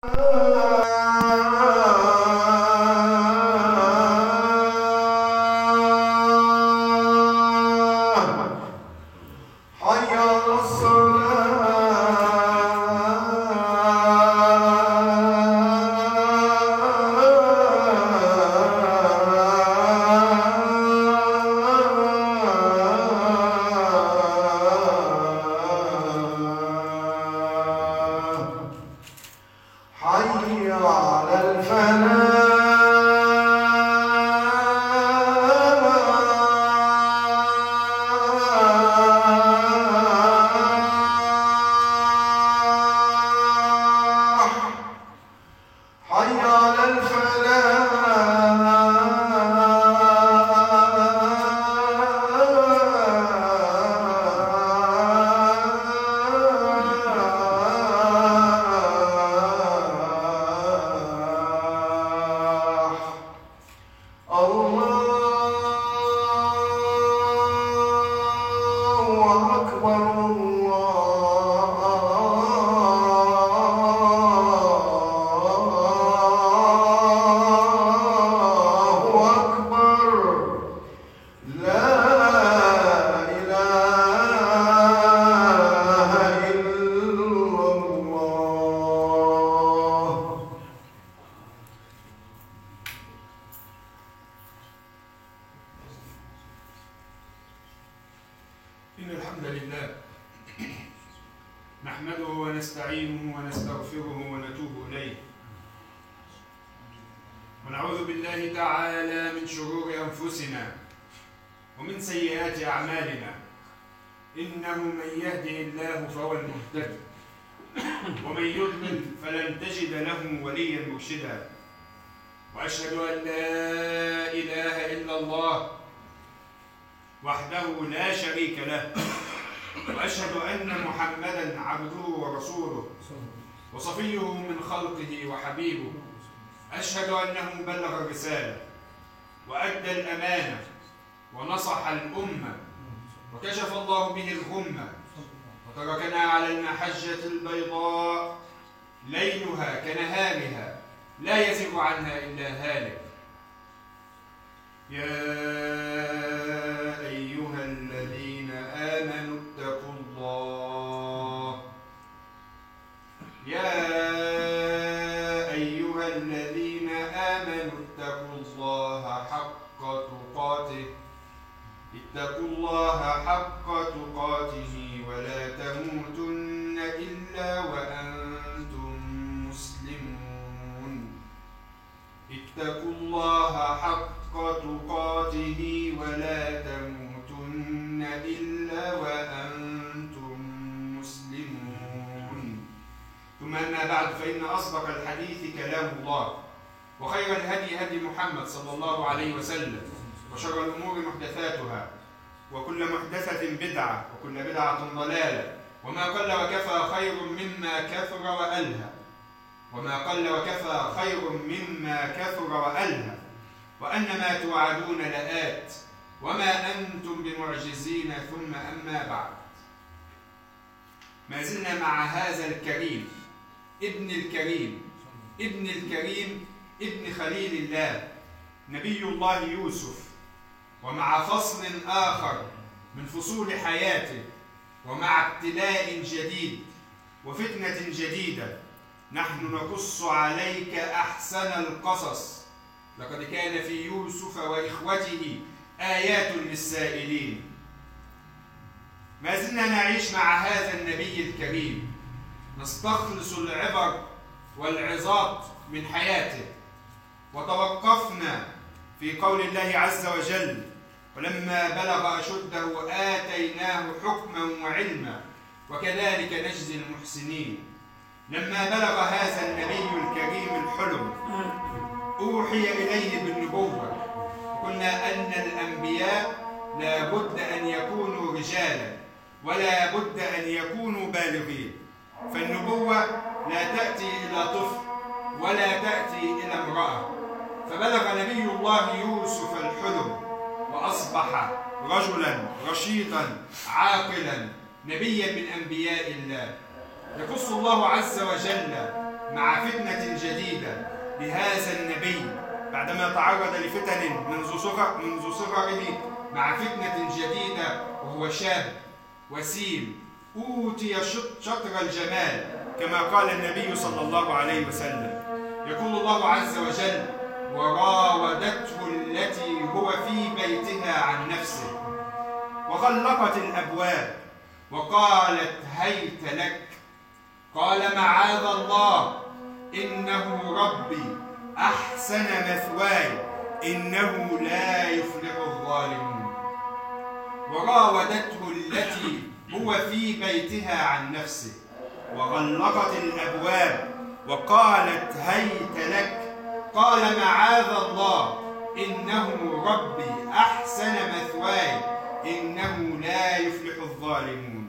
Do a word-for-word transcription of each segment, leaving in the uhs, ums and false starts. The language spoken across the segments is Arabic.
إن الحمد لله نحمده ونستعينه ونستغفره ونتوب إليه ونعوذ بالله تعالى من شرور أنفسنا ومن سيئات أعمالنا إنه من يهده الله فهو المهتد ومن يضلل فلن تجد له وليا مرشدا وأشهد أن لا إله إلا الله وحده لا شريك له وأشهد أن محمدًا عبده ورسوله وصفيه من خلقه وحبيبه أشهد أنه بلغ الرسالة وأدى الأمانة ونصح الأمة وكشف الله به الغمة وتركنا على المحجة البيضاء ليلها كنهارها لا يزيغ عنها إلا هالك. يا أيها الذين آمنوا اتقوا الله يا أيها الذين آمنوا اتقوا الله حق تقاته اتقوا الله حق تقاته ولا تموتن إلا وأنتم مسلمون. اتقوا الله حق تقاته ولا تموتن إلا وأنتم مسلمون. ثم أما بعد، فإن أصدق الحديث كلام الله، وخير الهدي هدي محمد صلى الله عليه وسلم، وشر الأمور محدثاتها، وكل محدثة بدعة، وكل بدعة ضلالة، وما قل وكفى خير مما كثر وألهى وما قل وكفى خير مما كثر وألهى وأن ما توعدون لآت وما أنتم بمعجزين. ثم أما بعد، ما زلنا مع هذا الكريم ابن الكريم ابن الكريم ابن خليل الله نبي الله يوسف، ومع فصل آخر من فصول حياته، ومع ابتلاء جديد وفتنة جديدة نحن نقص عليك أحسن القصص. لقد كان في يوسف وإخوته آيات للسائلين. ما زلنا نعيش مع هذا النبي الكريم، نستخلص العبر والعظات من حياته، وتوقفنا في قول الله عز وجل: ولما بلغ أشده آتيناه حكما وعلما وكذلك نجزي المحسنين. لما بلغ هذا النبي الكريم الحلم أوحي إليه بالنبوة، وقلنا أن الأنبياء لا بد أن يكونوا رجالا ولا بد أن يكونوا بالغين، فالنبوة لا تأتي إلى طفل ولا تأتي إلى امرأة. فبلغ نبي الله يوسف الحلم وأصبح رجلا رشيدا عاقلا نبيا من أنبياء الله. يقص الله عز وجل مع فتنة جديدة لهذا النبي بعدما تعرض لفتن منذ صغر منذ صغره، مع فتنة جديدة وهو شاب وسيم أوتي شطر الجمال كما قال النبي صلى الله عليه وسلم. يقول الله عز وجل: وراودته التي هو في بيتها عن نفسه وغلقت الأبواب وقالت هيت لك، قال معاذ الله إنه ربي أحسن مثواي إنه لا يفلح الظالمون. وراودته التي هو في بيتها عن نفسه وغلقت الأبواب وقالت هيت لك، قال معاذ الله إنه ربي أحسن مثواي إنه لا يفلح الظالمون.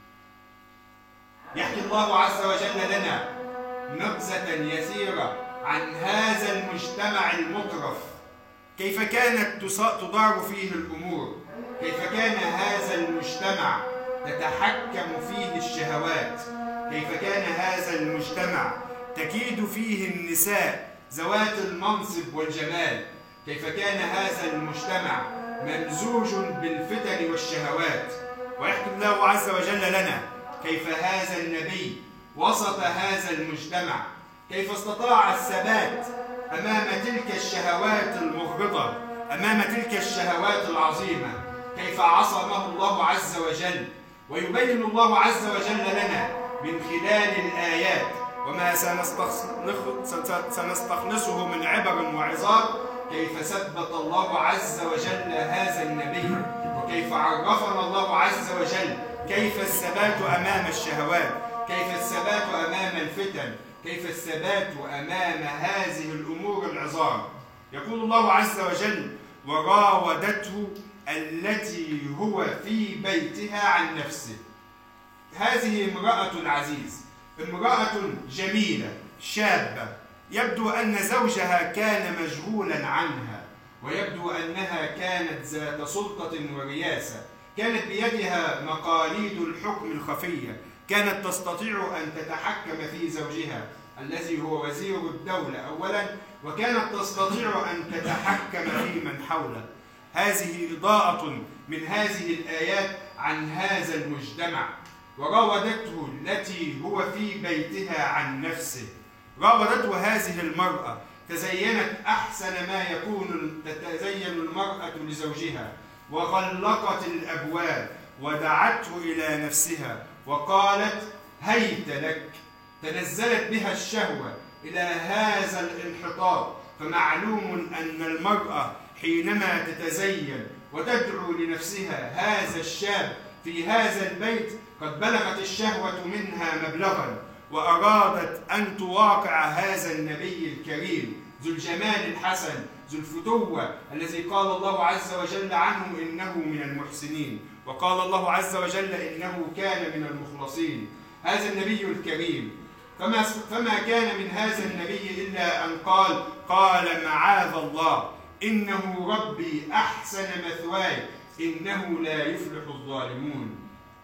يحكي الله عز وجل لنا نبذة يسيرة عن هذا المجتمع المطرف، كيف كانت تدار فيه الأمور، كيف كان هذا المجتمع تتحكم فيه الشهوات، كيف كان هذا المجتمع تكيد فيه النساء ذوات المنصب والجمال، كيف كان هذا المجتمع ممزوج بالفتن والشهوات. ويحكي الله عز وجل لنا كيف هذا النبي وسط هذا المجتمع، كيف استطاع الثبات أمام تلك الشهوات المغرضة، أمام تلك الشهوات العظيمة، كيف عصمه الله عز وجل. ويبين الله عز وجل لنا من خلال الآيات وما سنستخلصه من عبر وعظات كيف ثبت الله عز وجل هذا النبي، وكيف عرفنا الله عز وجل كيف الثبات أمام الشهوات، كيف الثبات أمام الفتن، كيف الثبات أمام هذه الأمور العظام. يقول الله عز وجل: وراودته التي هو في بيتها عن نفسه. هذه امرأة العزيز، امرأة جميلة شابة، يبدو أن زوجها كان مشغولا عنها، ويبدو أنها كانت ذات سلطة ورياسة، كانت بيدها مقاليد الحكم الخفية، كانت تستطيع أن تتحكم في زوجها الذي هو وزير الدولة أولا، وكانت تستطيع أن تتحكم في من حوله. هذه إضاءة من هذه الآيات عن هذا المجتمع. وراودته التي هو في بيتها عن نفسه. راودته هذه المرأة، تزينت أحسن ما يكون تتزين المرأة لزوجها، وغلقت الأبواب ودعته إلى نفسها وقالت هيت لك. تنزلت بها الشهوة إلى هذا الانحطاط. فمعلوم أن المرأة حينما تتزين وتدعو لنفسها هذا الشاب في هذا البيت قد بلغت الشهوة منها مبلغا، وأرادت أن تواقع هذا النبي الكريم ذو الجمال الحسن ذو الفتوة الذي قال الله عز وجل عنه إنه من المحسنين، وقال الله عز وجل إنه كان من المخلصين. هذا النبي الكريم فما, فما كان من هذا النبي إلا أن قال قال معاذ الله إنه ربي أحسن مثواي إنه لا يفلح الظالمون.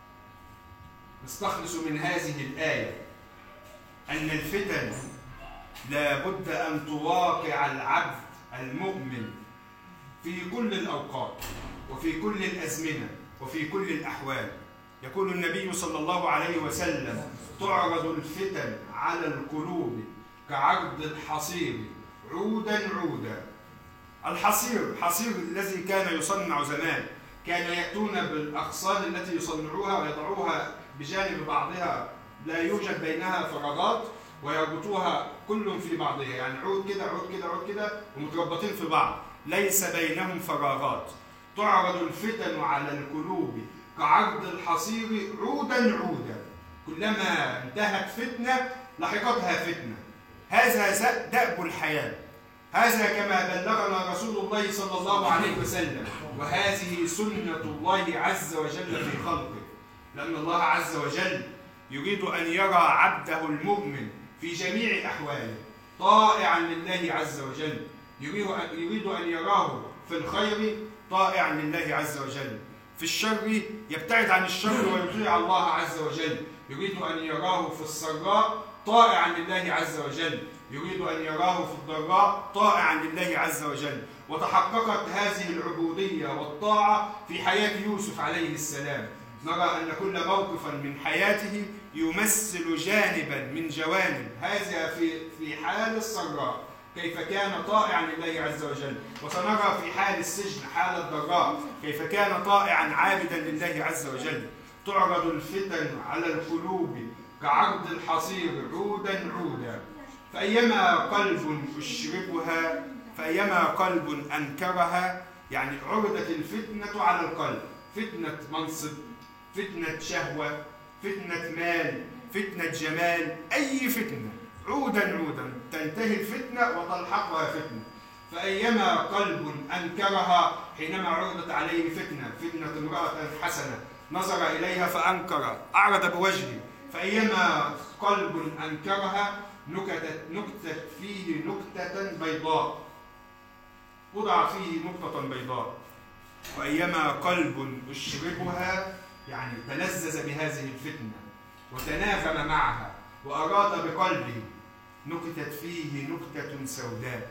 نستخلص من هذه الآية أن الفتن لا بد أن تواقع العبد المؤمن في كل الأوقات وفي كل الأزمنة وفي كل الأحوال. يقول النبي صلى الله عليه وسلم: تعرض الفتن على القلوب كعرض الحصير عودا عودا. الحصير حصير الذي كان يصنع زمان، كان يأتون بالأغصان التي يصنعوها ويضعوها بجانب بعضها لا يوجد بينها فراغات، ويربطوها كل في بعضها، يعني عود كده عود كده عود كده ومتربطين في بعض ليس بينهم فراغات. تعرض الفتن على القلوب كعرض الحصير عودا عودا، كلما انتهت فتنة لحقتها فتنة. هذا دأب الحياة، هذا كما بلغنا رسول الله صلى الله عليه وسلم، وهذه سنة الله عز وجل في خلقه، لأن الله عز وجل يريد أن يرى عبده المؤمن في جميع أحواله طائعا لله عز وجل، يريد أن يراه في الخير طائعا لله عز وجل، في الشر يبتعد عن الشر ويطيع الله عز وجل، يريد أن يراه في السراء طائعا لله عز وجل، يريد أن يراه في الضراء طائعا لله عز وجل. وتحققت هذه العبودية والطاعة في حياة يوسف عليه السلام. نرى أن كل موقفا من حياته يمثل جانبا من جوانب هذا في في حال السراء كيف كان طائعا لله عز وجل، وسنرى في حال السجن حال الضراء كيف كان طائعا عابدا لله عز وجل. تعرض الفتن على القلوب كعرض الحصير عودا عودا، فأيما قلب أشربها فأيما قلب أنكرها. يعني عرضت الفتنة على القلب، فتنة منصب، فتنة شهوة، فتنة مال، فتنة جمال، أي فتنة عودا عودا تنتهي الفتنة وتلحقها فتنة. فأيما قلب أنكرها حينما عرضت عليه فتنة، فتنة امرأة حسنة نظر إليها فأنكر أعرض بوجهه، فأيما قلب أنكرها نكتت نكتت فيه نكتة بيضاء، وضع فيه نقطة بيضاء. وأيما قلب أشربها يعني تلذذ بهذه الفتنة وتناغم معها وأراد بقلبه نكتت فيه نكتة سوداء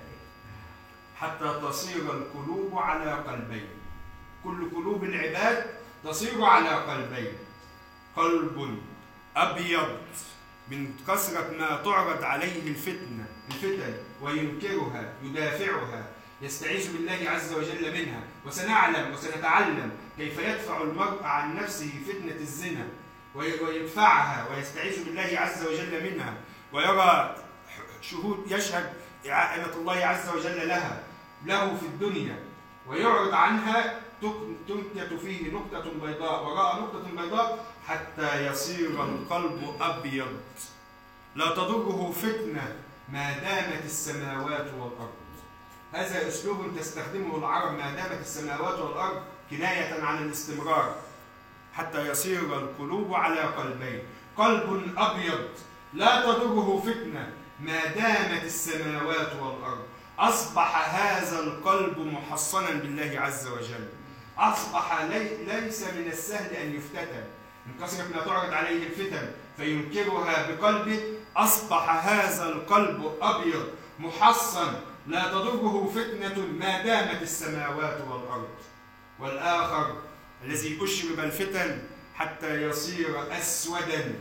حتى تصير القلوب على قلبين. كل قلوب العباد تصير على قلبين، قلب أبيض من كثرة ما تعرض عليه الفتنة الفتن وينكرها يدافعها يستعيذ بالله عز وجل منها. وسنعلم وسنتعلم كيف يدفع المرء عن نفسه فتنة الزنا ويدفعها ويستعيذ بالله عز وجل منها، ويرى شهود يشهد إعانة الله عز وجل لها له في الدنيا ويعرض عنها، تنكت فيه نكتة بيضاء وراء نكتة بيضاء حتى يصير القلب أبيض لا تضره فتنة ما دامت السماوات والأرض. هذا أسلوب تستخدمه العرب، ما دامت السماوات والأرض كناية عن الاستمرار، حتى يصير القلوب على قلبين، قلب أبيض لا تضره فتنة ما دامت السماوات والأرض. أصبح هذا القلب محصنا بالله عز وجل، أصبح لي ليس من السهل أن يفتتن من كثرة ما تعرض عليه الفتن فينكرها بقلبه. أصبح هذا القلب أبيض محصن لا تضره فتنة ما دامت السماوات والأرض. والآخر الذي أشرب الفتن حتى يصير أسودا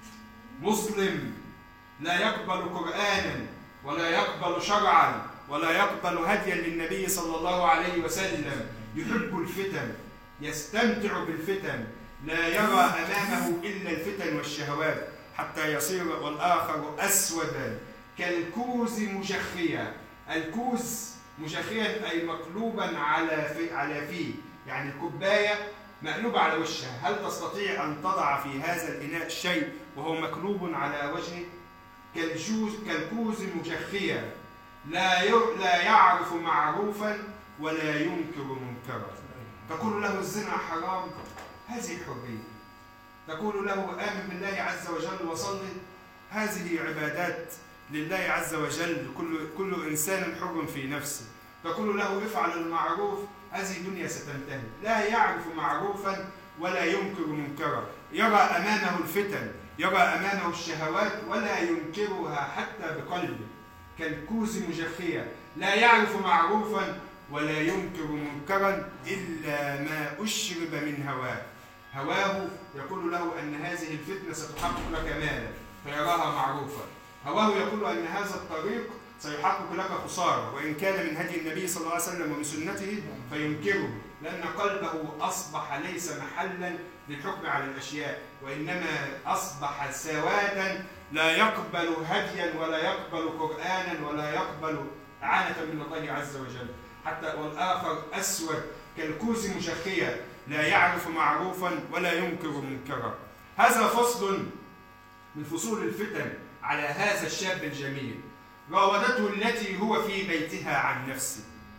مظلم لا يقبل قرآنا ولا يقبل شرعا ولا يقبل هديا للنبي صلى الله عليه وسلم، يحب الفتن، يستمتع بالفتن، لا يرى أمامه إلا الفتن والشهوات حتى يصير. والآخر أسودا كالكوز مجخيا، الكوز مجخيا أي مقلوبا على في على فيه، يعني الكوباية مقلوبة على وشها، هل تستطيع أن تضع في هذا الإناء شيء وهو مقلوب على وجهه؟ كالجوز كالكوز مجخيا لا لا يعرف معروفا ولا ينكر منكرا. تقول له الزنا حرام، هذه حرية. تقول له آمن بالله عز وجل وصلي، هذه عبادات لله عز وجل، كل كل إنسان حر في نفسه. تقول له افعل المعروف، هذه الدنيا ستنتهي. لا يعرف معروفا ولا ينكر منكرا، يرى أمامه الفتن، يرى أمامه الشهوات ولا ينكرها حتى بقلبه، كالكوز مجخية لا يعرف معروفا ولا ينكر منكرا إلا ما أشرب من هواه. هواه يقول له أن هذه الفتنة ستحقق لك مالا فيراها معروفا، هواه يقول أن هذا الطريق سيحقق لك خسارة وإن كان من هدي النبي صلى الله عليه وسلم ومن سنته فينكره، لأن قلبه أصبح ليس محلا للحكم على الأشياء، وإنما أصبح سوادا لا يقبل هديا ولا يقبل قرآنا ولا يقبل إعانة من الله عز وجل. حتى والآخر أسود كالكوز مجخية لا يعرف معروفا ولا ينكر منكرا. هذا فصل من فصول الفتن على هذا الشاب الجميل. راودته التي هو في بيتها عن نفسه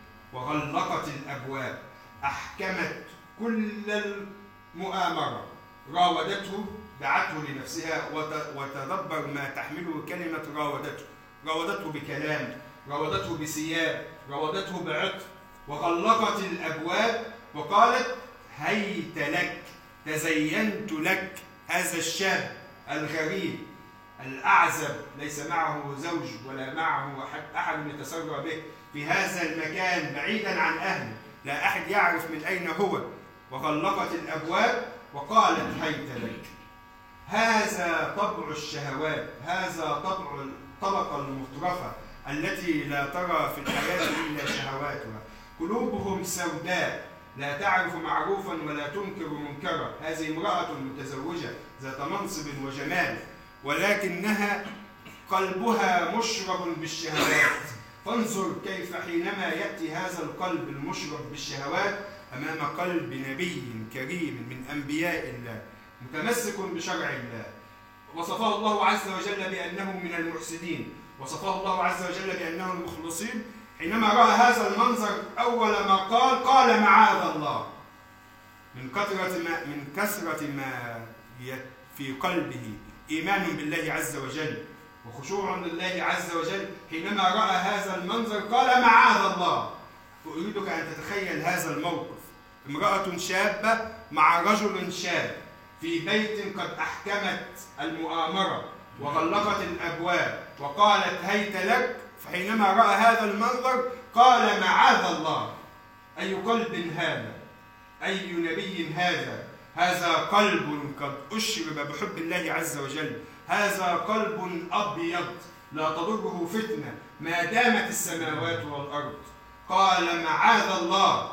وغلقت الأبواب، أحكمت كل المؤامرة، راودته دعته لنفسها. وتدبر ما تحمله كلمة راودته، راودته بكلام، راودته بثياب، راودته بعطف، وغلقت الأبواب وقالت هيت لك، تزينت لك. هذا الشاب الغريب الأعزب ليس معه زوج ولا معه أحد, أحد يتسرى به في هذا المكان بعيدا عن أهله، لا أحد يعرف من أين هو، وغلقت الأبواب وقالت هيت لك. هذا طبع الشهوات، هذا طبع الطبقة المترفة التي لا ترى في الحياة إلا شهواتها. قلوبهم سوداء لا تعرف معروفا ولا تنكر منكرا. هذه امرأة متزوجة ذات منصب وجمال، ولكنها قلبها مشرب بالشهوات. فانظر كيف حينما يأتي هذا القلب المشرب بالشهوات أمام قلب نبي كريم من أنبياء الله متمسك بشرع الله، وصفه الله عز وجل بأنه من المحسنين، وصفه الله عز وجل بأنه المخلصين. حينما رأى هذا المنظر أول ما قال قال معاذ الله، من كثرة ما من كثرة ما في قلبه إيمان بالله عز وجل وخشوع لله عز وجل. حينما رأى هذا المنظر قال معاذ الله. أريدك أن تتخيل هذا الموقف: امرأة شابة مع رجل شاب في بيت قد أحكمت المؤامرة وغلقت الأبواب وقالت هيت لك. فحينما رأى هذا المنظر قال معاذ الله. أي قلب هذا؟ أي نبي هذا؟ هذا قلب قد أشرب بحب الله عز وجل، هذا قلب أبيض لا تضره فتنة ما دامت السماوات والأرض. قال معاذ الله،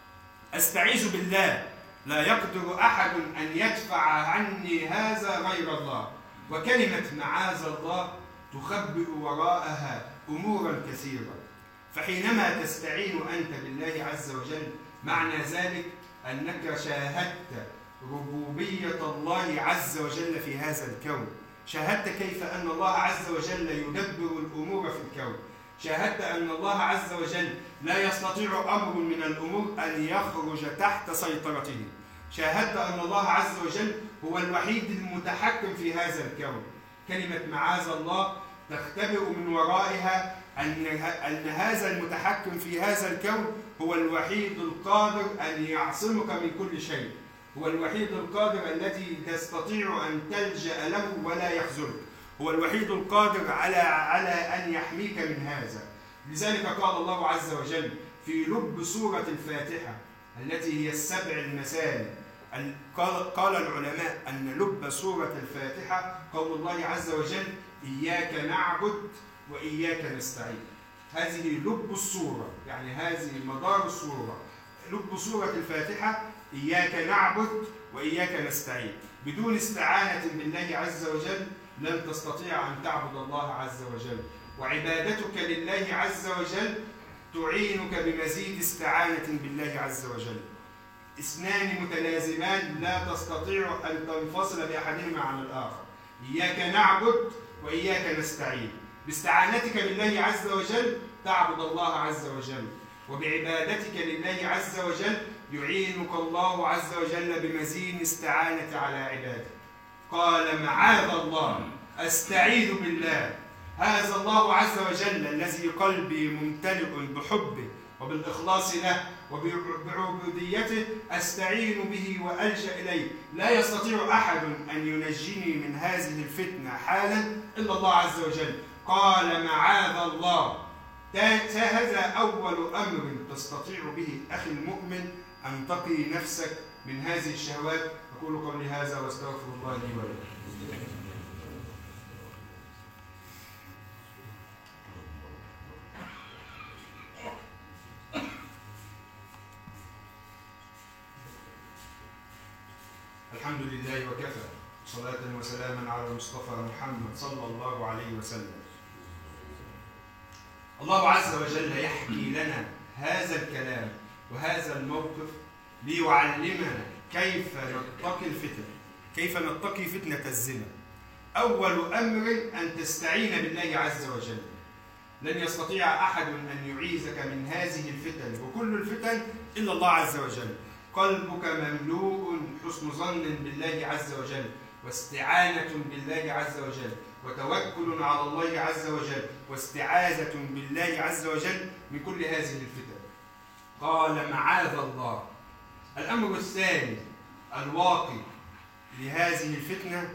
أستعيذ بالله، لا يقدر أحد أن يدفع عني هذا غير الله. وكلمة معاذ الله تخبئ وراءها أمورا كثيرة. فحينما تستعين أنت بالله عز وجل معنى ذلك أنك شاهدت ربوبية الله عز وجل في هذا الكون، شاهدت كيف أن الله عز وجل يدبر الأمور في الكون، شاهدت أن الله عز وجل لا يستطيع أمر من الأمور أن يخرج تحت سيطرته، شاهدت أن الله عز وجل هو الوحيد المتحكم في هذا الكون. كلمة معاذ الله تختبئ من ورائها أن أن هذا المتحكم في هذا الكون هو الوحيد القادر أن يعصمك من كل شيء، هو الوحيد القادر الذي تستطيع أن تلجأ له ولا يخذلك، هو الوحيد القادر على على أن يحميك من هذا. لذلك قال الله عز وجل في لب سورة الفاتحة التي هي السبع المثاني، قال العلماء أن لب سورة الفاتحة قول الله عز وجل إياك نعبد وإياك نستعين. هذه لب السورة، يعني هذه مدار السورة. لب سورة الفاتحة إياك نعبد وإياك نستعين. بدون استعانة بالله عز وجل لن تستطيع أن تعبد الله عز وجل، وعبادتك لله عز وجل تعينك بمزيد استعانة بالله عز وجل. اثنان متلازمان لا تستطيع أن تنفصل بأحدهما عن الآخر. إياك نعبد وإياك نستعين. باستعانتك بالله عز وجل تعبد الله عز وجل، وبعبادتك لله عز وجل يعينك الله عز وجل بمزيد استعانة على عباده. قال معاذ الله، أستعيذ بالله. هذا الله عز وجل الذي قلبي ممتلئ بحبه وبالإخلاص له وبعبوديته أستعين به وألجأ إليه. لا يستطيع أحد أن ينجيني من هذه الفتنة حالا إلا الله عز وجل. قال معاذ الله. هذا أول أمر تستطيع به أخي المؤمن أن تقي نفسك من هذه الشهوات. أقول قولي هذا واستغفر الله لي ولكم. الحمد لله وكفى، صلاة وسلاما على المصطفى محمد صلى الله عليه وسلم. الله عز وجل يحكي لنا هذا الكلام وهذا الموقف ليعلمنا كيف نتقي الفتن، كيف نتقي فتنة الزنا. أول أمر أن تستعين بالله عز وجل. لن يستطيع أحد أن يعيذك من هذه الفتن وكل الفتن إلا الله عز وجل. قلبك مملوء حسن ظن بالله عز وجل، واستعانة بالله عز وجل، وتوكل على الله عز وجل، واستعاذة بالله عز وجل من كل هذه الفتن. قال معاذ الله. الأمر الثاني الواقي لهذه الفتنة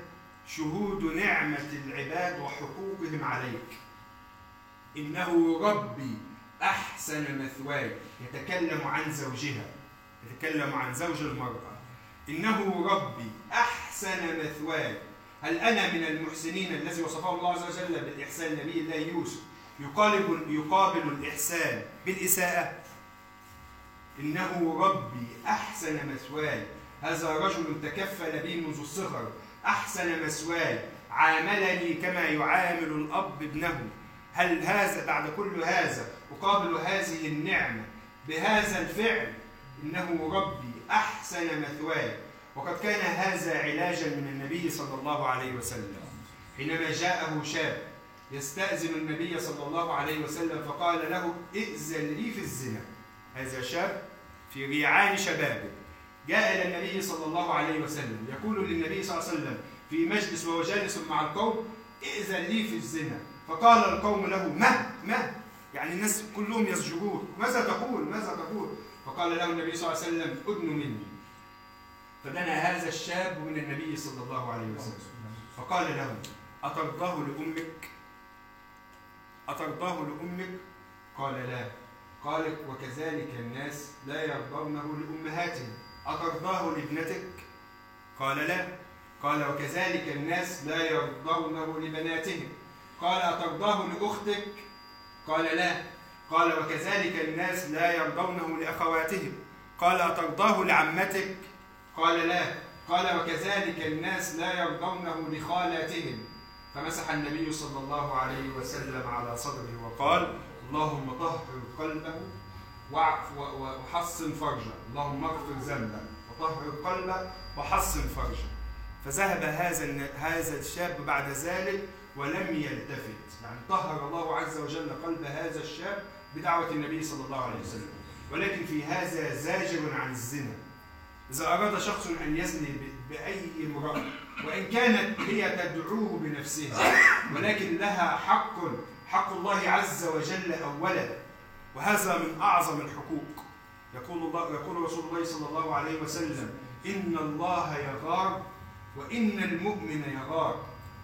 شهود نعمة العباد وحقوقهم عليك. إنه ربي أحسن مثواي، يتكلم عن زوجها، يتكلم عن زوج المرأة. إنه ربي أحسن مثواي. هل أنا من المحسنين الذي وصفه الله عز وجل بالإحسان؟ نبي الله يوسف يقابل, يقابل الإحسان بالإساءة. إنه ربي أحسن مثواي، هذا رجل تكفل بي منذ الصغر، أحسن مثواي، عاملني كما يعامل الأب ابنه. هل هذا بعد كل هذا أقابل هذه النعمة بهذا الفعل؟ إنه ربي أحسن مثواي. وقد كان هذا علاجا من النبي صلى الله عليه وسلم حينما جاءه شاب يستأذن النبي صلى الله عليه وسلم فقال له ائذن لي في الزنا. هذا شاب في ريعان شبابه جاء إلى النبي صلى الله عليه وسلم يقول للنبي صلى الله عليه وسلم في مجلس وهو جالس مع القوم ائذن لي في الزنا. فقال القوم له ما ما يعني الناس كلهم يزجرون، ماذا تقول ماذا تقول؟ فقال له النبي صلى الله عليه وسلم أدن مني. فدنا هذا الشاب من النبي صلى الله عليه وسلم فقال له أترضاه لأمك؟ أترضاه لأمك؟ قال لا. قال وكذلك الناس لا يرضونه لأمهاتهم. أترضاه لابنتك؟ قال لا. قال وكذلك الناس لا يرضونه لبناتهم. قال أترضاه لأختك؟ قال لا. قال وكذلك الناس لا يرضونه لأخواتهم. قال أترضاه لعمتك؟ قال لا. قال وكذلك الناس لا يرضونه لخالاتهم. فمسح النبي صلى الله عليه وسلم على صدره وقال اللهم طهر قلبه وحصن فرجه، اللهم اغفر ذنبه وطهر قلبه وحصن فرجه. فذهب هذا هذا الشاب بعد ذلك ولم يلتفت، يعني طهر الله عز وجل قلب هذا الشاب بدعوة النبي صلى الله عليه وسلم. ولكن في هذا زاجر عن الزنا. إذا أراد شخص أن يزني بأي امرأة وإن كانت هي تدعوه بنفسها ولكن لها حق، حق الله عز وجل أولا، وهذا من أعظم الحقوق. يقول الله يقول رسول الله صلى الله عليه وسلم إن الله يغار وإن المؤمن يغار،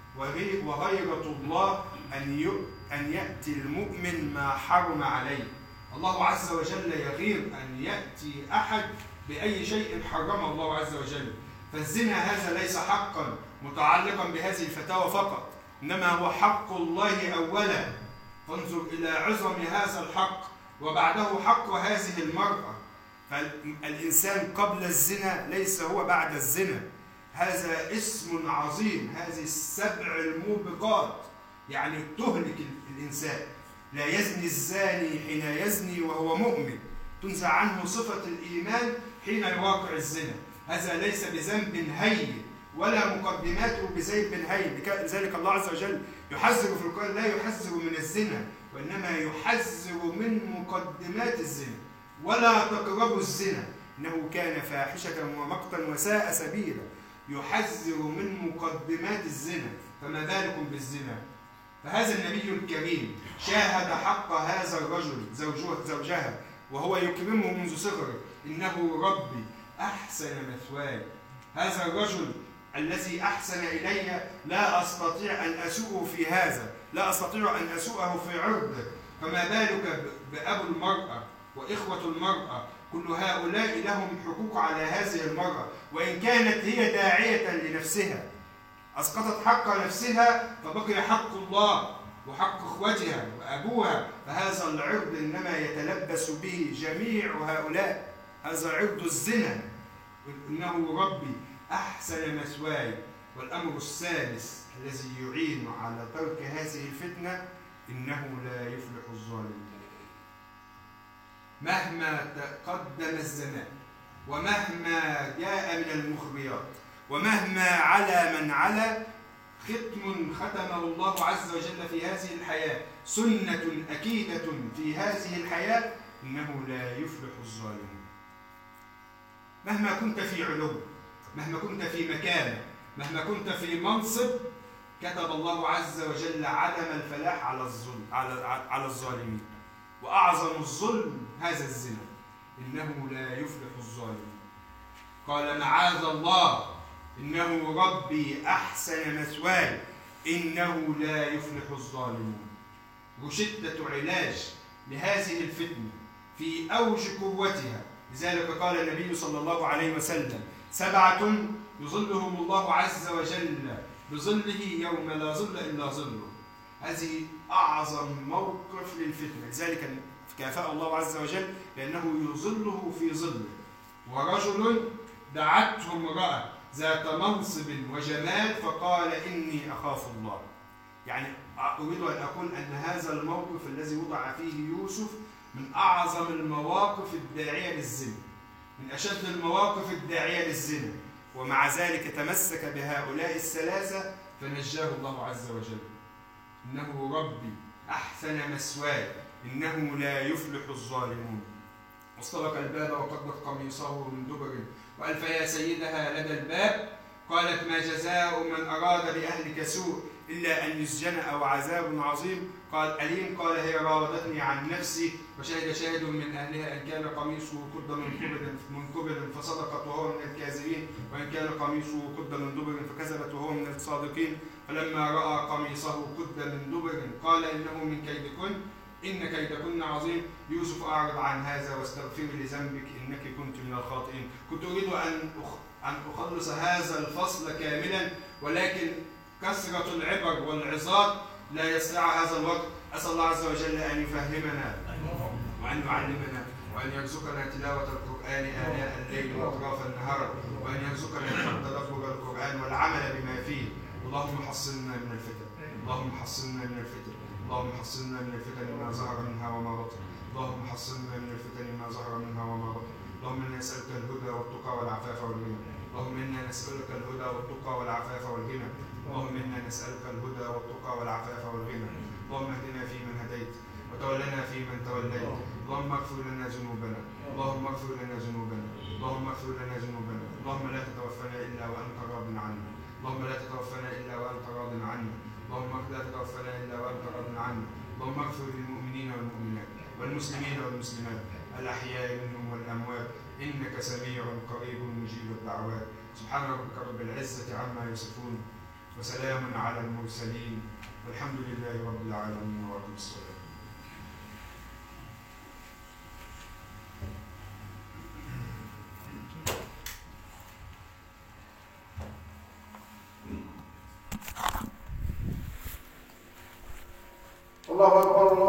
وغيرة الله أن أن يأتي المؤمن ما حرم عليه. الله عز وجل يغير أن يأتي أحد بأي شيء حرمه الله عز وجل. فالزنا هذا ليس حقا متعلقا بهذه الفتاوى فقط، إنما هو حق الله أولا. فانظر إلى عظم هذا الحق وبعده حق هذه المرأة. فالإنسان قبل الزنا ليس هو بعد الزنا. هذا اسم عظيم، هذه السبع الموبقات يعني تهلك الإنسان. لا يزني الزاني حين يزني وهو مؤمن، تنزع عنه صفة الإيمان حين يواقع الزنا. هذا ليس بذنب هين ولا مقدماته بذنب هين. لذلك الله عز وجل يحذر في القرآن، لا يحذر من الزنا وإنما يحذر من مقدمات الزنا. ولا تقربوا الزنا إنه كان فاحشة ومقتا وساء سبيلا. يحذر من مقدمات الزنا، فما بالكم بالزنا؟ فهذا النبي الكريم شاهد حق هذا الرجل زوجها وهو يكرمه منذ صغره. إنه ربي أحسن مثواي. هذا الرجل الذي أحسن إلي لا أستطيع أن أسوءه في هذا، لا أستطيع أن أسوءه في عرضه، فما بالك بأبو المرأة وإخوة المرأة؟ كل هؤلاء لهم حقوق على هذه المرأة، وإن كانت هي داعية لنفسها أسقطت حق نفسها فبقي حق الله وحق إخوتها وأبوها. فهذا العرض إنما يتلبس به جميع هؤلاء، هذا عرض الزنا. إنه ربي أحسن مثواي. والأمر الثالث الذي يعين على ترك هذه الفتنة إنه لا يفلح الظالمون. مهما تقدم الزمان ومهما جاء من المخبرات ومهما على من على، ختم ختمه الله عز وجل في هذه الحياة، سنة أكيدة في هذه الحياة، إنه لا يفلح الظالمون. مهما كنت في علو، مهما كنت في مكانة، مهما كنت في منصب، كتب الله عز وجل عدم الفلاح على الظلم على على الظالمين. وأعظم الظلم هذا الزنا، إنه لا يفلح الظالمون. قال معاذ الله إنه ربي أحسن مثواي إنه لا يفلح الظالمون. وشدة علاج لهذه الفتنة في أوج قوتها، لذلك قال النبي صلى الله عليه وسلم: سبعة يظلهم الله عز وجل بظله يوم لا ظل إلا ظله. هذه أعظم موقف للفتنة، لذلك كافأ الله عز وجل لأنه يظله في ظله. ورجل دعته امرأة ذات منصب وجمال فقال: إني أخاف الله. يعني أريد أن أقول أن هذا الموقف الذي وضع فيه يوسف من أعظم المواقف الداعية للزنا، من أشد المواقف الداعية للزنا، ومع ذلك تمسك بهؤلاء الثلاثة فنجاه الله عز وجل. إنه ربي أحسن مثواي إنه لا يفلح الظالمون. واستبق الباب وقدت قميصه من دبر وألف يا سيدها لدى الباب. قالت: ما جزاء من أراد بأهلك سوء إلا أن يسجن أو عذاب عظيم. قال أليم. قال: هي راودتني عن نفسي وشهد شاهد من أهلها إن كان قميصه قد من قبل من قبل فصدقت وهو من الكاذبين، وإن كان قميصه قد من دبر فكذبت وهو من الصادقين. فلما رأى قميصه قد من دبر قال إنه من كيدكن إن كيدكن عظيم. يوسف أعرض عن هذا واستغفري لذنبك إنك كنت من الخاطئين. كنت أريد أن أن أخلص هذا الفصل كاملا، ولكن كثرة العبر والعظات لا يسع هذا الوقت. أسأل الله عز وجل أن يفهمنا وأن يعلمنا وأن يرزقنا تلاوة القرآن آناء الليل وأطراف النهار، وأن يرزقنا تدبر القرآن والعمل بما فيه. اللهم حصننا من الفتن، اللهم حصننا من الفتن، اللهم حصننا من الفتن ما ظهر منها وما بطن، اللهم حصننا من الفتن ما ظهر منها وما بطن. اللهم إنا نسألك الهدى والتقى والعفاف والغنى. اللهم إنا نسألك الهدى والتقى والعفاف والغنى. اللهم إنا نسألك الهدى والتقى والعفاف والغنى. اللهم اهدنا فيمن هديت وتولنا فيمن توليت. اللهم اغفر لنا ذنوبنا، اللهم اغفر لنا ذنوبنا، اللهم اغفر لنا ذنوبنا. اللهم لا تتوفنا إلا وأنت راض عنا، اللهم لا تتوفنا إلا وأنت راض عنا، اللهم لا تتوفنا إلا وأنت راض عنا. اللهم اغفر للمؤمنين والمؤمنات والمسلمين والمسلمات الأحياء منهم والأموات إنك سميع قريب مجيب الدعوات. سبحان ربك رب العزة عما يصفون وسلام على المرسلين والحمد لله رب العالمين وأقم الصلاة. الله أكبر.